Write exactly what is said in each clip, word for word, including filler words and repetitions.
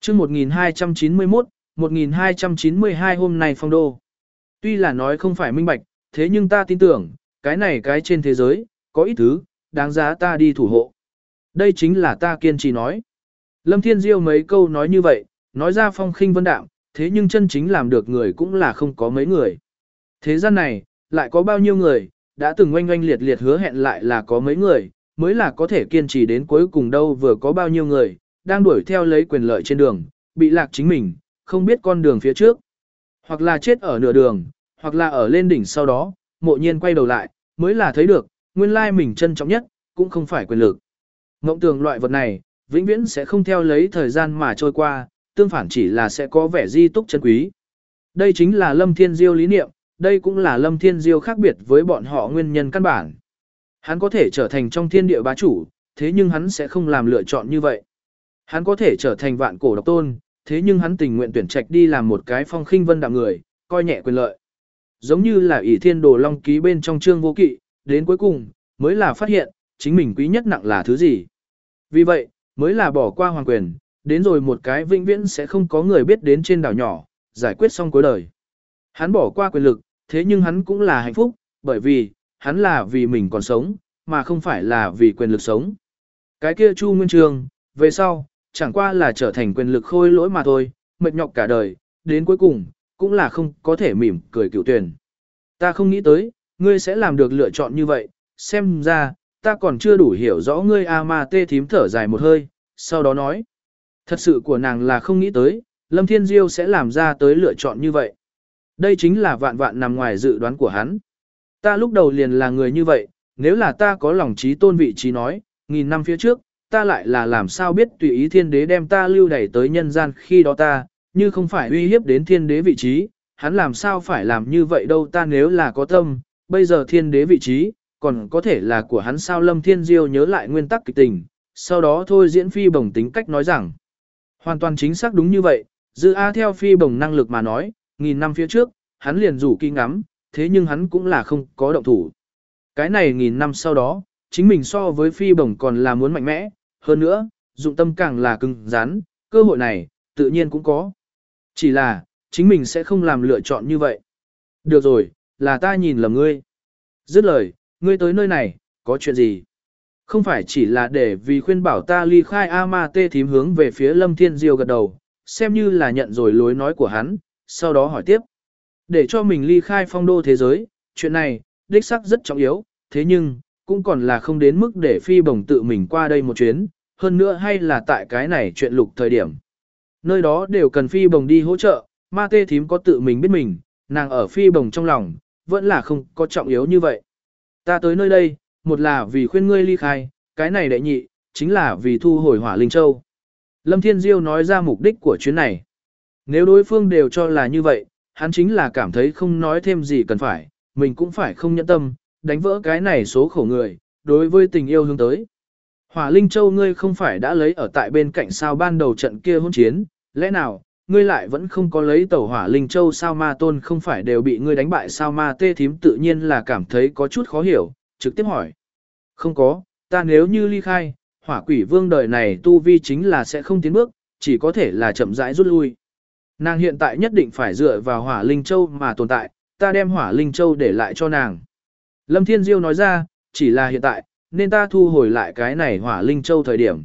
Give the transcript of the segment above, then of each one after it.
chương một nghìn hai trăm chín mươi mốt, một nghìn hai trăm chín mươi hai hôm nay phong đô. Tuy là nói không phải minh bạch, thế nhưng ta tin tưởng, cái này cái trên thế giới, có ít thứ, đáng giá ta đi thủ hộ. Đây chính là ta kiên trì nói. Lâm Thiên Diêu mấy câu nói như vậy, nói ra phong khinh vân đạm, thế nhưng chân chính làm được người cũng là không có mấy người. Thế gian này, lại có bao nhiêu người, đã từng oanh oanh liệt liệt hứa hẹn lại là có mấy người, mới là có thể kiên trì đến cuối cùng đâu vừa có bao nhiêu người, đang đuổi theo lấy quyền lợi trên đường, bị lạc chính mình, không biết con đường phía trước. Hoặc là chết ở nửa đường, hoặc là ở lên đỉnh sau đó, mộ nhiên quay đầu lại, mới là thấy được, nguyên lai mình trân trọng nhất, cũng không phải quyền lực. Ngộng tưởng loại vật này, vĩnh viễn sẽ không theo lấy thời gian mà trôi qua, tương phản chỉ là sẽ có vẻ di túc chân quý. Đây chính là Lâm Thiên Diêu lý niệm, đây cũng là Lâm Thiên Diêu khác biệt với bọn họ nguyên nhân căn bản. Hắn có thể trở thành trong thiên địa bá chủ, thế nhưng hắn sẽ không làm lựa chọn như vậy. Hắn có thể trở thành vạn cổ độc tôn, thế nhưng hắn tình nguyện tuyển trạch đi làm một cái phong khinh vân đạm người, coi nhẹ quyền lợi. Giống như là ỷ thiên đồ long ký bên trong chương vô kỵ, đến cuối cùng, mới là phát hiện, chính mình quý nhất nặng là thứ gì. Vì vậy, mới là bỏ qua hoàng quyền, đến rồi một cái vĩnh viễn sẽ không có người biết đến trên đảo nhỏ, giải quyết xong cuối đời. Hắn bỏ qua quyền lực, thế nhưng hắn cũng là hạnh phúc, bởi vì, hắn là vì mình còn sống, mà không phải là vì quyền lực sống. Cái kia Chu Nguyên Chương, về sau, chẳng qua là trở thành quyền lực khôi lỗi mà thôi, mệt nhọc cả đời, đến cuối cùng, cũng là không có thể mỉm cười cựu tuyển. Ta không nghĩ tới, ngươi sẽ làm được lựa chọn như vậy, xem ra, ta còn chưa đủ hiểu rõ ngươi a ma tê thím thở dài một hơi, sau đó nói. Thật sự của nàng là không nghĩ tới, Lâm Thiên Diêu sẽ làm ra tới lựa chọn như vậy. Đây chính là vạn vạn nằm ngoài dự đoán của hắn. Ta lúc đầu liền là người như vậy, nếu là ta có lòng trí tôn vị trí nói, nghìn năm phía trước, ta lại là làm sao biết tùy ý thiên đế đem ta lưu đẩy tới nhân gian khi đó ta, như không phải uy hiếp đến thiên đế vị trí, hắn làm sao phải làm như vậy đâu ta nếu là có tâm, bây giờ thiên đế vị trí, còn có thể là của hắn sao Lâm Thiên Diêu nhớ lại nguyên tắc kịch tình, sau đó thôi diễn phi bồng tính cách nói rằng, hoàn toàn chính xác đúng như vậy, dư A theo phi bồng năng lực mà nói, nghìn năm phía trước, hắn liền rủ kinh ngắm, thế nhưng hắn cũng là không có động thủ. Cái này nghìn năm sau đó, chính mình so với phi bồng còn là muốn mạnh mẽ, hơn nữa, dụng tâm càng là cứng rắn, cơ hội này, tự nhiên cũng có. Chỉ là, chính mình sẽ không làm lựa chọn như vậy. Được rồi, là ta nhìn lầm ngươi. Dứt lời, ngươi tới nơi này, có chuyện gì? Không phải chỉ là để vì khuyên bảo ta ly khai A-ma-tê thím hướng về phía Lâm Thiên Diêu gật đầu, xem như là nhận rồi lối nói của hắn, sau đó hỏi tiếp. Để cho mình ly khai phong đô thế giới, chuyện này, đích xác rất trọng yếu, thế nhưng, cũng còn là không đến mức để phi bồng tự mình qua đây một chuyến, hơn nữa hay là tại cái này chuyện lục thời điểm. Nơi đó đều cần phi bồng đi hỗ trợ, ma tê thím có tự mình biết mình, nàng ở phi bồng trong lòng, vẫn là không có trọng yếu như vậy. Ta tới nơi đây, một là vì khuyên ngươi ly khai, cái này đệ nhị, chính là vì thu hồi hỏa linh châu. Lâm Thiên Diêu nói ra mục đích của chuyến này. Nếu đối phương đều cho là như vậy, hắn chính là cảm thấy không nói thêm gì cần phải, mình cũng phải không nhẫn tâm, đánh vỡ cái này số khổ người, đối với tình yêu hướng tới. Hỏa Linh Châu ngươi không phải đã lấy ở tại bên cạnh sao ban đầu trận kia hôn chiến, lẽ nào, ngươi lại vẫn không có lấy tẩu Hỏa Linh Châu sao ma tôn không phải đều bị ngươi đánh bại sao ma tê thím tự nhiên là cảm thấy có chút khó hiểu, trực tiếp hỏi. Không có, ta nếu như ly khai, hỏa quỷ vương đời này tu vi chính là sẽ không tiến bước, chỉ có thể là chậm rãi rút lui. Nàng hiện tại nhất định phải dựa vào Hỏa Linh Châu mà tồn tại, ta đem Hỏa Linh Châu để lại cho nàng. Lâm Thiên Diêu nói ra, chỉ là hiện tại, nên ta thu hồi lại cái này Hỏa Linh Châu thời điểm.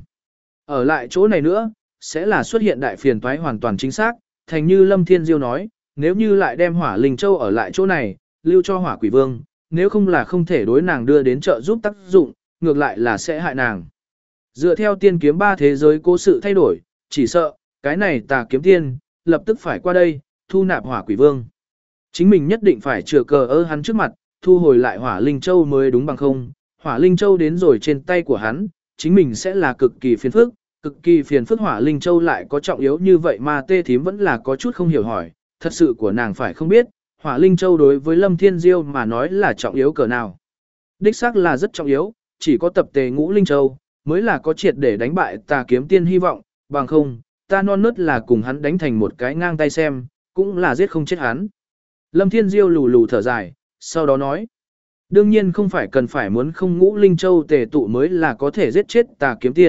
Ở lại chỗ này nữa, sẽ là xuất hiện đại phiền toái hoàn toàn chính xác, thành như Lâm Thiên Diêu nói, nếu như lại đem Hỏa Linh Châu ở lại chỗ này, lưu cho Hỏa Quỷ Vương, nếu không là không thể đối nàng đưa đến trợ giúp tác dụng, ngược lại là sẽ hại nàng. Dựa theo tiên kiếm ba thế giới cố sự thay đổi, chỉ sợ, cái này tà kiếm tiên, lập tức phải qua đây, thu nạp Hỏa Quỷ Vương. Chính mình nhất định phải chừa cờ ơ hắn trước mặt, thu hồi lại Hỏa Linh Châu mới đúng bằng không. Hỏa Linh Châu đến rồi trên tay của hắn, chính mình sẽ là cực kỳ phiền phức, cực kỳ phiền phức Hỏa Linh Châu lại có trọng yếu như vậy mà tê thím vẫn là có chút không hiểu hỏi, thật sự của nàng phải không biết, Hỏa Linh Châu đối với Lâm Thiên Diêu mà nói là trọng yếu cỡ nào. Đích xác là rất trọng yếu, chỉ có tập tề ngũ Linh Châu, mới là có triệt để đánh bại tà kiếm tiên hy vọng, bằng không, ta non nớt là cùng hắn đánh thành một cái ngang tay xem, cũng là giết không chết hắn. Lâm Thiên Diêu lù lù thở dài, sau đó nói, đương nhiên không phải cần phải muốn không ngũ Linh Châu tề tụ mới là có thể giết chết tà kiếm tiên,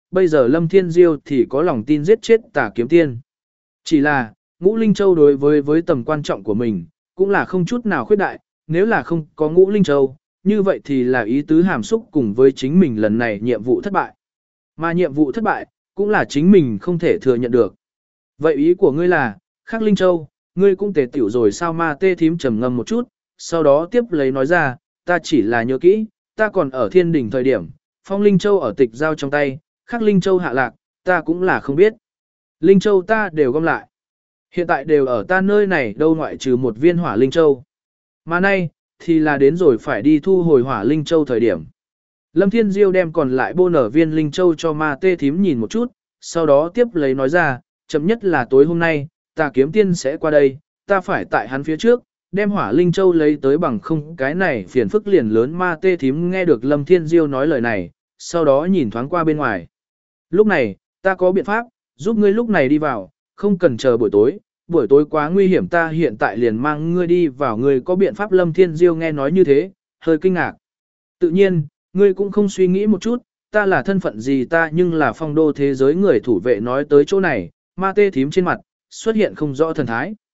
bây giờ Lâm Thiên Diêu thì có lòng tin giết chết Tà Kiếm Tiên. Chỉ là, Ngũ Linh Châu đối với với tầm quan trọng của mình, cũng là không chút nào khuyết đại, nếu là không có Ngũ Linh Châu, như vậy thì là ý tứ hàm xúc cùng với chính mình lần này nhiệm vụ thất bại. Mà nhiệm vụ thất bại, cũng là chính mình không thể thừa nhận được. Vậy ý của ngươi là, Khắc Linh Châu, ngươi cũng tề tiểu rồi sao? Ma Tê Thím trầm ngâm một chút, sau đó tiếp lấy nói ra, ta chỉ là nhớ kỹ, ta còn ở thiên đỉnh thời điểm, Phong Linh Châu ở tịch giao trong tay, Khắc Linh Châu hạ lạc, ta cũng là không biết. Linh Châu ta đều gom lại. Hiện tại đều ở ta nơi này đâu ngoại trừ một viên Hỏa Linh Châu. Mà nay, thì là đến rồi phải đi thu hồi Hỏa Linh Châu thời điểm. Lâm Thiên Diêu đem còn lại bô nở viên Linh Châu cho Ma Tê Thím nhìn một chút, sau đó tiếp lấy nói ra, chậm nhất là tối hôm nay, Tà Kiếm Tiên sẽ qua đây, ta phải tại hắn phía trước, đem Hỏa Linh Châu lấy tới bằng không cái này phiền phức liền lớn. Ma Tê Thím nghe được Lâm Thiên Diêu nói lời này, sau đó nhìn thoáng qua bên ngoài. Lúc này, ta có biện pháp, giúp ngươi lúc này đi vào, không cần chờ buổi tối, buổi tối quá nguy hiểm, ta hiện tại liền mang ngươi đi vào. Ngươi có biện pháp? Lâm Thiên Diêu nghe nói như thế, hơi kinh ngạc. Tự nhiên, ngươi cũng không suy nghĩ một chút, ta là thân phận gì? Ta nhưng là phong đô thế giới người thủ vệ. Nói tới chỗ này, Ma Tê Thím trên mặt, xuất hiện không rõ thần thái.